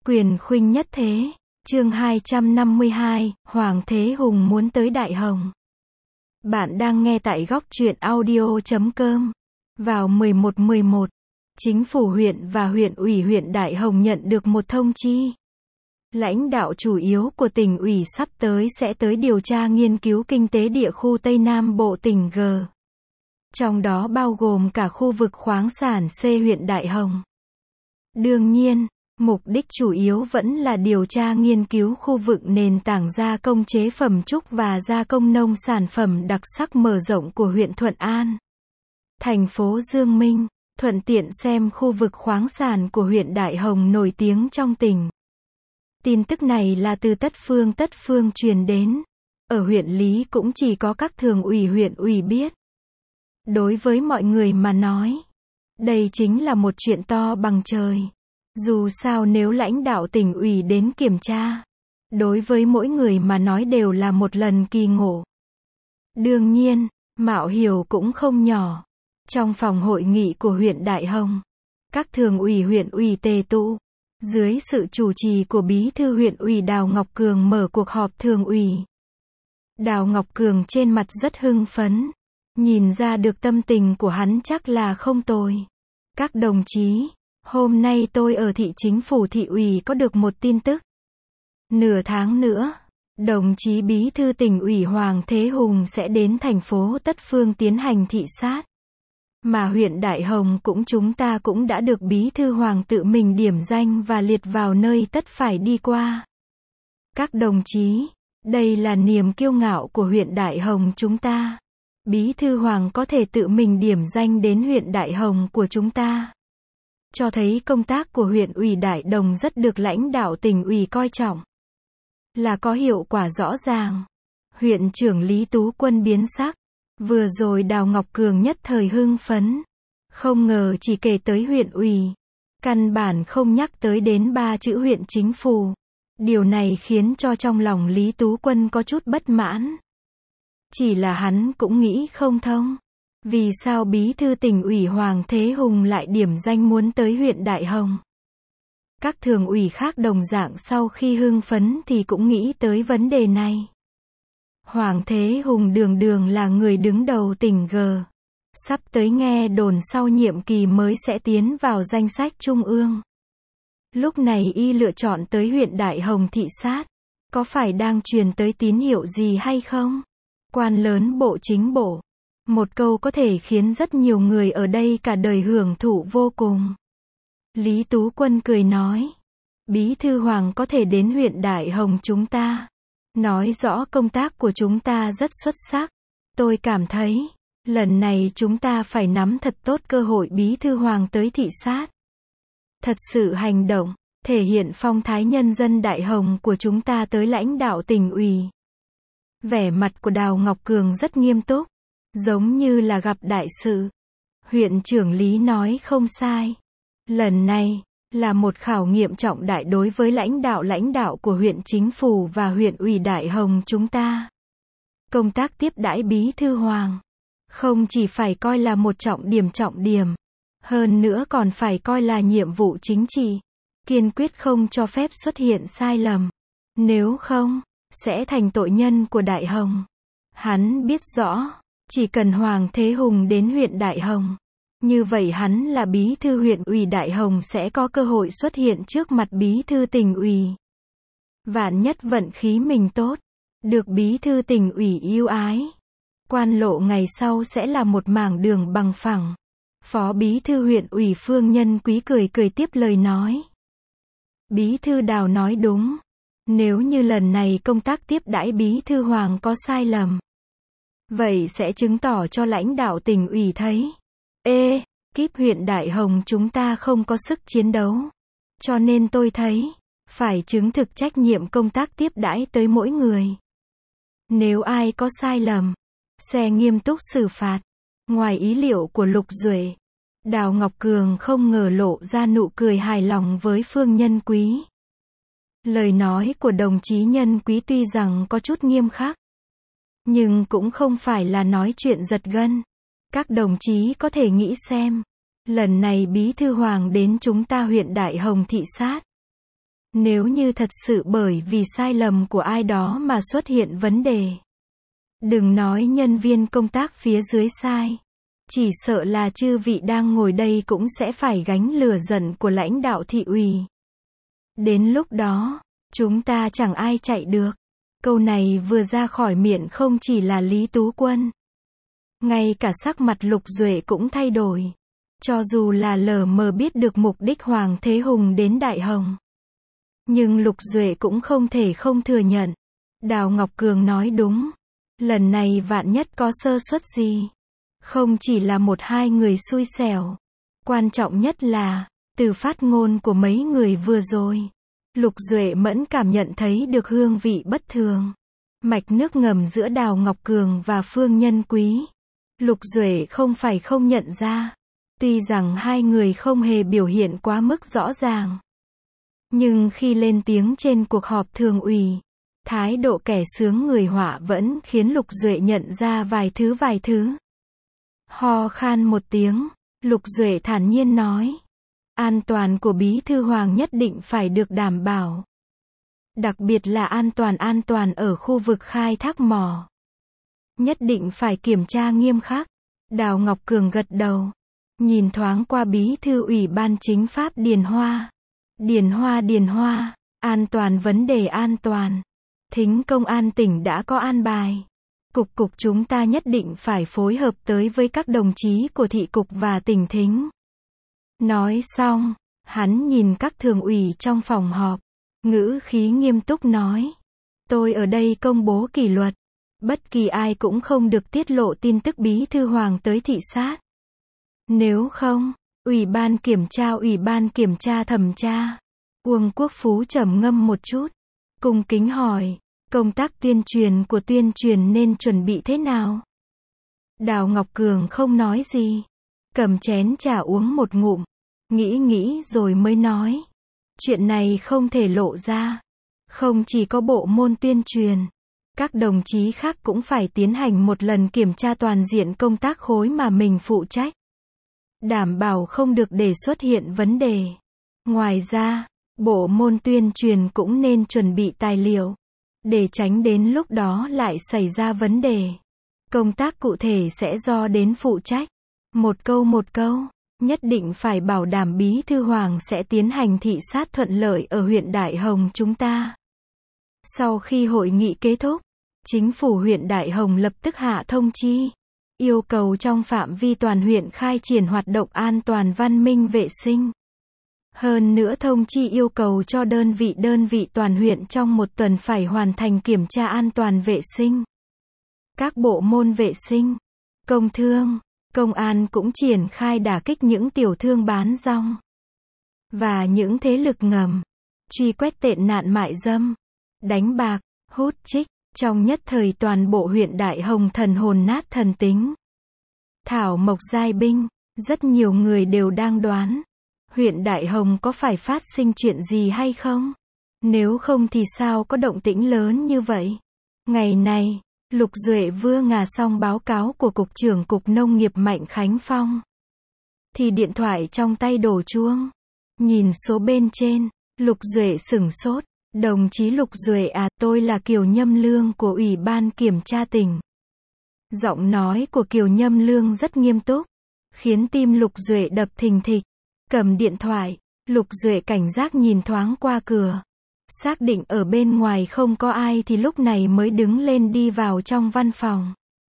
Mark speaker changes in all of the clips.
Speaker 1: Quyền khuynh nhất thế. Chương 252, Hoàng Thế Hùng muốn tới Đại Hồng. Bạn đang nghe tại góc truyện audio.com. Vào 11/11, chính phủ huyện và huyện ủy huyện Đại Hồng nhận được một thông chi. Lãnh đạo chủ yếu của tỉnh ủy sắp tới sẽ tới điều tra nghiên cứu kinh tế địa khu Tây Nam Bộ tỉnh G. Trong đó bao gồm cả khu vực khoáng sản C huyện Đại Hồng. Đương nhiên, mục đích chủ yếu vẫn là điều tra nghiên cứu khu vực nền tảng gia công chế phẩm trúc và gia công nông sản phẩm đặc sắc mở rộng của huyện Thuận An, thành phố Dương Minh, thuận tiện xem khu vực khoáng sản của huyện Đại Hồng nổi tiếng trong tỉnh. Tin tức này là từ Tất Phương truyền đến. Ở huyện Lý cũng chỉ có các thường ủy huyện ủy biết. Đối với mọi người mà nói, đây chính là một chuyện to bằng trời. Dù sao nếu lãnh đạo tỉnh ủy đến kiểm tra, đối với mỗi người mà nói đều là một lần kỳ ngộ. Đương nhiên, mạo hiểm cũng không nhỏ. Trong phòng hội nghị của huyện Đại Hồng, các thường ủy huyện ủy tề tụ, dưới sự chủ trì của Bí thư huyện ủy Đào Ngọc Cường mở cuộc họp thường ủy. Đào Ngọc Cường trên mặt rất hưng phấn, nhìn ra được tâm tình của hắn chắc là không tồi. Các đồng chí, hôm nay tôi ở thị chính phủ thị ủy có được một tin tức. Nửa tháng nữa, đồng chí Bí thư tỉnh ủy Hoàng Thế Hùng sẽ đến thành phố Tất Phương tiến hành thị sát. Mà huyện Đại Hồng chúng ta cũng đã được Bí thư Hoàng tự mình điểm danh và liệt vào nơi tất phải đi qua. Các đồng chí, đây là niềm kiêu ngạo của huyện Đại Hồng chúng ta. Bí thư Hoàng có thể tự mình điểm danh đến huyện Đại Hồng của chúng ta, cho thấy công tác của huyện ủy Đại Đồng rất được lãnh đạo tỉnh ủy coi trọng, là có hiệu quả rõ ràng. Huyện trưởng Lý Tú Quân biến sắc. Vừa rồi Đào Ngọc Cường nhất thời hưng phấn, không ngờ chỉ kể tới huyện ủy, căn bản không nhắc tới đến 3 chữ huyện chính phủ. Điều này khiến cho trong lòng Lý Tú Quân có chút bất mãn. Chỉ là hắn cũng nghĩ không thông. Vì sao Bí thư tỉnh ủy Hoàng Thế Hùng lại điểm danh muốn tới huyện Đại Hồng? Các thường ủy khác đồng dạng sau khi hưng phấn thì cũng nghĩ tới vấn đề này. Hoàng Thế Hùng đường là người đứng đầu tỉnh G. Sắp tới nghe đồn sau nhiệm kỳ mới sẽ tiến vào danh sách trung ương. Lúc này y lựa chọn tới huyện Đại Hồng thị sát. Có phải đang truyền tới tín hiệu gì hay không? Quan lớn bộ chính bộ. Một câu có thể khiến rất nhiều người ở đây cả đời hưởng thụ vô cùng. Lý Tú Quân cười nói. Bí thư Hoàng có thể đến huyện Đại Hồng chúng ta, nói rõ công tác của chúng ta rất xuất sắc. Tôi cảm thấy, lần này chúng ta phải nắm thật tốt cơ hội Bí thư Hoàng tới thị sát. Thật sự hành động, thể hiện phong thái nhân dân Đại Hồng của chúng ta tới lãnh đạo tỉnh ủy. Vẻ mặt của Đào Ngọc Cường rất nghiêm túc, giống như là gặp đại sự. Huyện trưởng Lý nói không sai. Lần này, là một khảo nghiệm trọng đại đối với lãnh đạo của huyện chính phủ và huyện ủy Đại Hồng chúng ta. Công tác tiếp đãi Bí thư Hoàng, không chỉ phải coi là một trọng điểm, hơn nữa còn phải coi là nhiệm vụ chính trị. Kiên quyết không cho phép xuất hiện sai lầm. Nếu không, sẽ thành tội nhân của Đại Hồng. Hắn biết rõ, chỉ cần Hoàng Thế Hùng đến huyện Đại Hồng, như vậy hắn là Bí thư huyện ủy Đại Hồng sẽ có cơ hội xuất hiện trước mặt Bí thư tỉnh ủy. Vạn nhất vận khí mình tốt, được Bí thư tỉnh ủy yêu ái, quan lộ ngày sau sẽ là một mảng đường bằng phẳng. Phó Bí thư huyện ủy Phương Nhân Quý cười tiếp lời nói. Bí thư Đào nói đúng. Nếu như lần này công tác tiếp đãi Bí thư Hoàng có sai lầm, vậy sẽ chứng tỏ cho lãnh đạo tỉnh ủy thấy, kíp huyện Đại Hồng chúng ta không có sức chiến đấu. Cho nên tôi thấy, phải chứng thực trách nhiệm công tác tiếp đãi tới mỗi người. Nếu ai có sai lầm, sẽ nghiêm túc xử phạt. Ngoài ý liệu của Lục Duệ, Đào Ngọc Cường không ngờ lộ ra nụ cười hài lòng với Phương Nhân Quý. Lời nói của đồng chí Nhân Quý tuy rằng có chút nghiêm khắc, nhưng cũng không phải là nói chuyện giật gân. Các đồng chí có thể nghĩ xem, lần này Bí thư Hoàng đến chúng ta huyện Đại Hồng thị sát, Nếu như thật sự bởi vì sai lầm của ai đó mà xuất hiện vấn đề, đừng nói nhân viên công tác phía dưới sai. Chỉ sợ là chư vị đang ngồi đây cũng sẽ phải gánh lửa giận của lãnh đạo thị ủy. Đến lúc đó, chúng ta chẳng ai chạy được. Câu này vừa ra khỏi miệng không chỉ là Lý Tú Quân. Ngay cả sắc mặt Lục Duệ cũng thay đổi. Cho dù là lờ mờ biết được mục đích Hoàng Thế Hùng đến Đại Hồng, nhưng Lục Duệ cũng không thể không thừa nhận. Đào Ngọc Cường nói đúng. Lần này vạn nhất có sơ suất gì, không chỉ là một hai người xui xẻo. Quan trọng nhất là, từ phát ngôn của mấy người vừa rồi, Lục Duệ mẫn cảm nhận thấy được hương vị bất thường. Mạch nước ngầm giữa Đào Ngọc Cường và Phương Nhân Quý. Lục Duệ không phải không nhận ra. Tuy rằng hai người không hề biểu hiện quá mức rõ ràng, nhưng khi lên tiếng trên cuộc họp thường ủy, thái độ kẻ sướng người họa vẫn khiến Lục Duệ nhận ra vài thứ. Ho khan một tiếng, Lục Duệ thản nhiên nói. An toàn của Bí thư Hoàng nhất định phải được đảm bảo. Đặc biệt là an toàn ở khu vực khai thác mỏ. Nhất định phải kiểm tra nghiêm khắc. Đào Ngọc Cường gật đầu. Nhìn thoáng qua Bí thư Ủy ban Chính pháp Điền Hoa. Điền Hoa, vấn đề an toàn. Thính công an tỉnh đã có an bài. Cục chúng ta nhất định phải phối hợp tới với các đồng chí của thị cục và tỉnh thính. Nói xong, hắn nhìn các thường ủy trong phòng họp, ngữ khí nghiêm túc nói. Tôi ở đây công bố kỷ luật. Bất kỳ ai cũng không được tiết lộ tin tức Bí thư Hoàng tới thị sát. Nếu không, Ủy ban kiểm tra thẩm tra. Uông Quốc Phú trầm ngâm một chút, cung kính hỏi, công tác tuyên truyền nên chuẩn bị thế nào? Đào Ngọc Cường không nói gì, cầm chén trà uống một ngụm, nghĩ rồi mới nói. Chuyện này không thể lộ ra. Không chỉ có bộ môn tuyên truyền, các đồng chí khác cũng phải tiến hành một lần kiểm tra toàn diện công tác khối mà mình phụ trách. Đảm bảo không được để xuất hiện vấn đề. Ngoài ra, bộ môn tuyên truyền cũng nên chuẩn bị tài liệu, để tránh đến lúc đó lại xảy ra vấn đề. Công tác cụ thể sẽ do đến phụ trách. Một câu, nhất định phải bảo đảm Bí thư Hoàng sẽ tiến hành thị sát thuận lợi ở huyện Đại Hồng chúng ta. Sau khi hội nghị kết thúc, chính phủ huyện Đại Hồng lập tức hạ thông chi, yêu cầu trong phạm vi toàn huyện khai triển hoạt động an toàn văn minh vệ sinh. Hơn nữa thông chi yêu cầu cho đơn vị toàn huyện trong một tuần phải hoàn thành kiểm tra an toàn vệ sinh. Các bộ môn vệ sinh, công thương, công an cũng triển khai đả kích những tiểu thương bán rong và những thế lực ngầm, truy quét tệ nạn mại dâm, đánh bạc, hút chích. Trong nhất thời toàn bộ huyện Đại Hồng thần hồn nát thần tính. Thảo Mộc giai binh, rất nhiều người đều đang đoán, huyện Đại Hồng có phải phát sinh chuyện gì hay không? Nếu không thì sao có động tĩnh lớn như vậy? Ngày này, Lục Duệ vừa ngà xong báo cáo của Cục trưởng Cục Nông nghiệp Mạnh Khánh Phong, thì điện thoại trong tay đổ chuông. Nhìn số bên trên, Lục Duệ sửng sốt. Đồng chí Lục Duệ à, tôi là Kiều Nhâm Lương của Ủy ban Kiểm tra tỉnh. Giọng nói của Kiều Nhâm Lương rất nghiêm túc, khiến tim Lục Duệ đập thình thịch. Cầm điện thoại, Lục Duệ cảnh giác nhìn thoáng qua cửa. Xác định ở bên ngoài không có ai thì lúc này mới đứng lên đi vào trong văn phòng.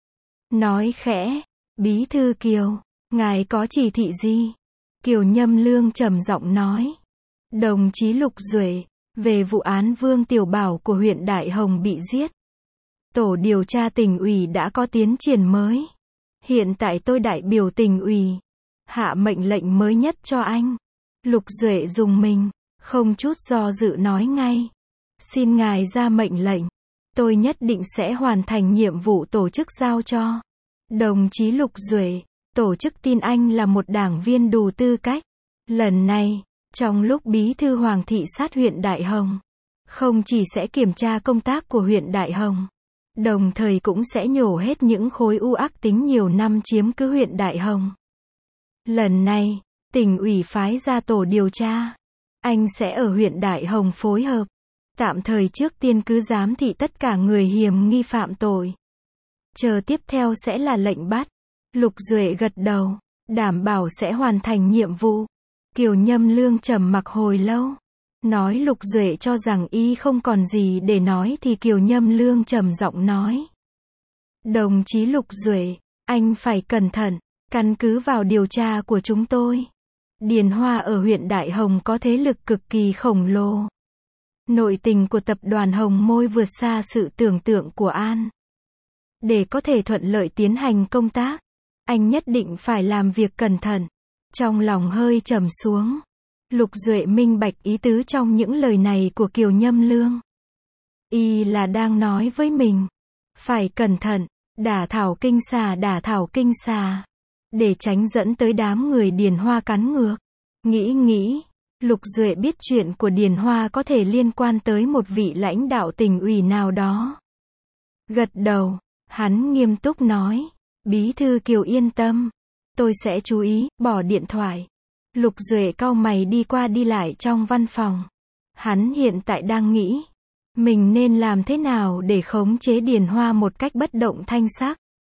Speaker 1: Nói khẽ, Bí thư Kiều, ngài có chỉ thị gì? Kiều Nhâm Lương trầm giọng nói. Đồng chí Lục Duệ, về vụ án Vương Tiểu Bảo của huyện Đại Hồng bị giết, tổ điều tra tỉnh ủy đã có tiến triển mới. Hiện tại tôi đại biểu tỉnh ủy, hạ mệnh lệnh mới nhất cho anh. Lục Duệ dùng mình, không chút do dự nói ngay. Xin ngài ra mệnh lệnh, tôi nhất định sẽ hoàn thành nhiệm vụ tổ chức giao cho. Đồng chí Lục Duệ, tổ chức tin anh là một đảng viên đủ tư cách. Lần này, trong lúc Bí thư Hoàng thị sát huyện Đại Hồng, không chỉ sẽ kiểm tra công tác của huyện Đại Hồng, đồng thời cũng sẽ nhổ hết những khối u ác tính nhiều năm chiếm cứ huyện Đại Hồng. Lần này, tỉnh ủy phái ra tổ điều tra, Anh sẽ ở huyện Đại Hồng phối hợp. Tạm thời trước tiên cứ giám thị tất cả người hiểm nghi phạm tội. Chờ tiếp theo sẽ là lệnh bắt. Lục Duệ gật đầu, đảm bảo sẽ hoàn thành nhiệm vụ. Kiều Nhâm Lương trầm mặc hồi lâu. Nói Lục Duệ cho rằng y không còn gì để nói thì Kiều Nhâm Lương trầm giọng nói. Đồng chí Lục Duệ, anh phải cẩn thận, căn cứ vào điều tra của chúng tôi. Điền Hoa ở huyện Đại Hồng có thế lực cực kỳ khổng lồ. Nội tình của tập đoàn Hồng Môi vượt xa sự tưởng tượng của An. Để có thể thuận lợi tiến hành công tác, anh nhất định phải làm việc cẩn thận. Trong lòng hơi trầm xuống. Lục Duệ minh bạch ý tứ trong những lời này của Kiều Nhâm Lương. Y là đang nói với mình. Phải cẩn thận, đả thảo kinh xà. Để tránh dẫn tới đám người Điền Hoa cắn ngược. Nghĩ, Lục Duệ biết chuyện của Điền Hoa có thể liên quan tới một vị lãnh đạo tỉnh ủy nào đó. Gật đầu, hắn nghiêm túc nói. Bí thư Kiều yên tâm. Tôi sẽ chú ý, bỏ điện thoại. Lục Duệ cau mày đi qua đi lại trong văn phòng. Hắn hiện tại đang nghĩ. Mình nên làm thế nào để khống chế Điền Hoa một cách bất động thanh sắc.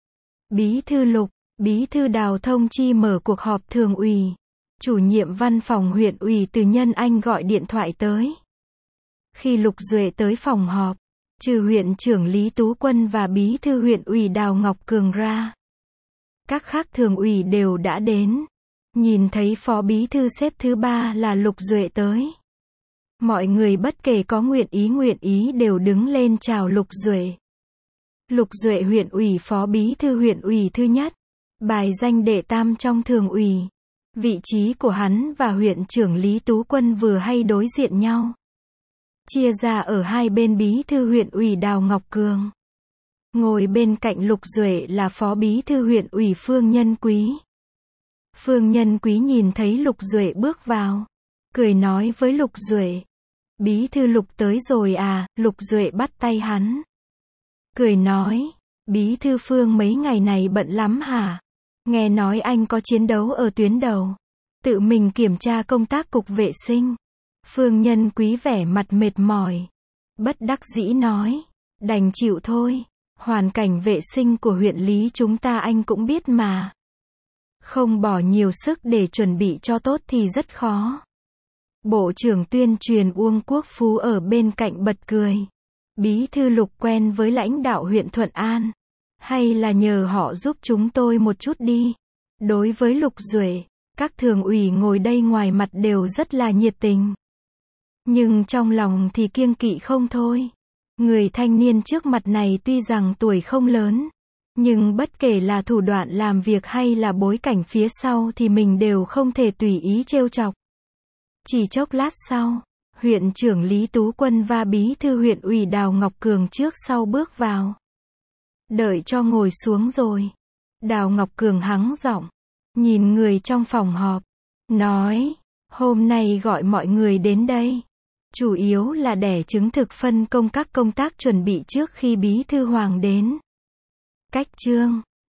Speaker 1: Bí thư Lục, Bí thư Đào thông chi mở cuộc họp thường ủy. Chủ nhiệm văn phòng huyện ủy Từ Nhân Anh gọi điện thoại tới. Khi Lục Duệ tới phòng họp, trừ huyện trưởng Lý Tú Quân và bí thư huyện ủy Đào Ngọc Cường ra, các khác thường ủy đều đã đến. Nhìn thấy phó bí thư xếp thứ 3 là Lục Duệ tới. Mọi người bất kể có nguyện ý đều đứng lên chào Lục Duệ. Lục Duệ huyện ủy phó bí thư huyện ủy thứ nhất. Bài danh đệ tam trong thường ủy. Vị trí của hắn và huyện trưởng Lý Tú Quân vừa hay đối diện nhau. Chia ra ở hai bên bí thư huyện ủy Đào Ngọc Cường. Ngồi bên cạnh Lục Duệ là phó bí thư huyện ủy Phương Nhân Quý. Phương Nhân Quý nhìn thấy Lục Duệ bước vào. Cười nói với Lục Duệ. Bí thư Lục tới rồi à, Lục Duệ bắt tay hắn. Cười nói. Bí thư Phương mấy ngày này bận lắm hả? Nghe nói anh có chiến đấu ở tuyến đầu. Tự mình kiểm tra công tác cục vệ sinh. Phương Nhân Quý vẻ mặt mệt mỏi. Bất đắc dĩ nói. Đành chịu thôi. Hoàn cảnh vệ sinh của huyện Lý chúng ta anh cũng biết mà. Không bỏ nhiều sức để chuẩn bị cho tốt thì rất khó. Bộ trưởng tuyên truyền Uông Quốc Phú ở bên cạnh bật cười. Bí thư Lục quen với lãnh đạo huyện Thuận An. Hay là nhờ họ giúp chúng tôi một chút đi. Đối với Lục Duệ, các thường ủy ngồi đây ngoài mặt đều rất là nhiệt tình. Nhưng trong lòng thì kiêng kỵ không thôi. Người thanh niên trước mặt này tuy rằng tuổi không lớn, nhưng bất kể là thủ đoạn làm việc hay là bối cảnh phía sau thì mình đều không thể tùy ý trêu chọc. Chỉ chốc lát sau, huyện trưởng Lý Tú Quân và bí thư huyện ủy Đào Ngọc Cường trước sau bước vào. Đợi cho ngồi xuống rồi. Đào Ngọc Cường hắng giọng, nhìn người trong phòng họp, nói, hôm nay gọi mọi người đến đây. Chủ yếu là để chứng thực phân công các công tác chuẩn bị trước khi bí thư Hoàng đến. Cách chương